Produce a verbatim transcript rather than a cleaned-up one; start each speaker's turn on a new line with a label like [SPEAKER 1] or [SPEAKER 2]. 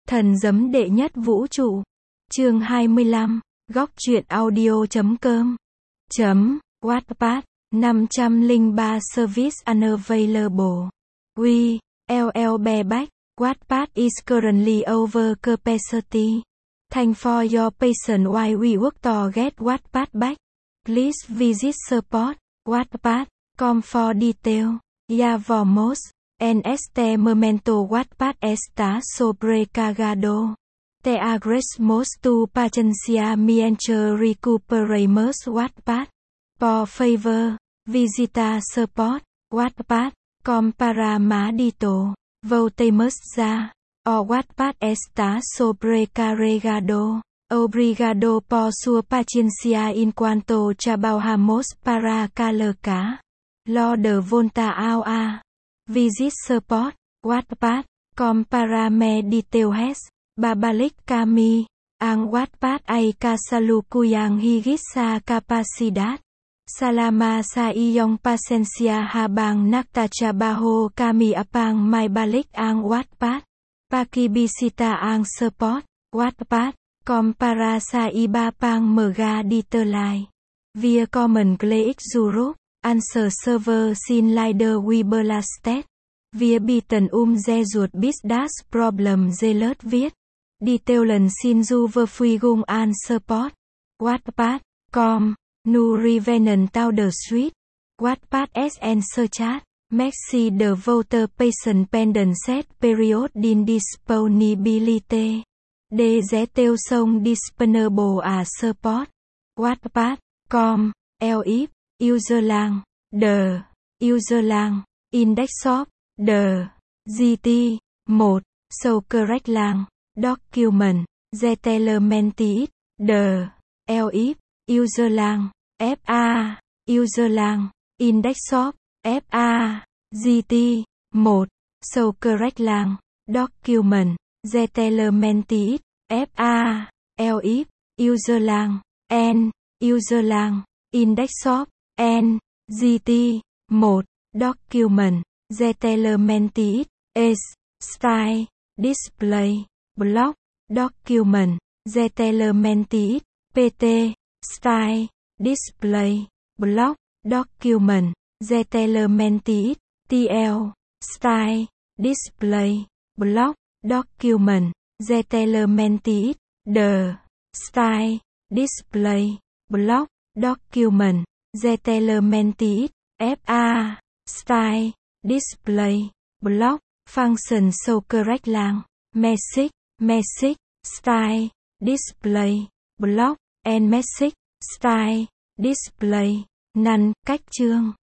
[SPEAKER 1] Thần giấm đệ nhất vũ trụ. Chương hai mươi lăm. Góc truyện audio chấm com. Chấm. Wattpad. năm trăm lẻ ba Service unavailable. We. L L bareback. Wattpad is currently over capacity. Thank for your patience while we work to get Wattpad back. Please visit support. Wattpad. Com for detail. Ya vamos. En este momento Wattpad está sobrecargado. Te agradecemos tu paciencia mientras recuperamos Wattpad. Por favor, visita support. Wattpad. Com para más detail. Voltemos ya. O Wattpad está sobrecargado. Obrigado por su paciencia en cuanto trabajamos para colocar lo de vuelta a Visit support. Wattpad. Com para más detalles. Babalik kami. Ang Wattpad ay kasalukuyang higit sa kapasidad. Salama sa iyong pasensya habang nagtatrabaho kami upang maibalik ang Wattpad. Pakibisita ang support. Wattpad. Com para sa iba pang mga detalye. Via comment click Europe. Answer server xin leader we blasted. Via button um ze ruột bis das problem ze lớt viết. Detail lần xin du vơ phi gung an support. Wattpad. Com. Nu revenant tao the street. Wattpad sn searchat. Maxi the voter patient pendant set period din disponibility. De zé tiêu sông disponible à support. Wattpad. Com. Elif. User lang. The. User lang. Index shop. The. giê tê. một. So correct lang. Document. Zetelementit. The. Elif. User lang. ép a. User lang. Index shop. ép a. giê tê. một. So correct lang. Document. Zetelementit. ép a. Elif. User lang. N. User lang. Index shop. N. giê tê. một. Document. Zetelementit. S. Style. Display. Block. Document. Zetelementit. pt. Style. Display. Block. Document. Zetelementit. tl. Style. Display. Block. Document. Zetelementit. The. Style. Display. Block. Document. Zetelementit. fa. Style. Display. Block. Function so correct lang. Message. Message. Style. Display. Block. And message. Style. Display. None. Cách chương.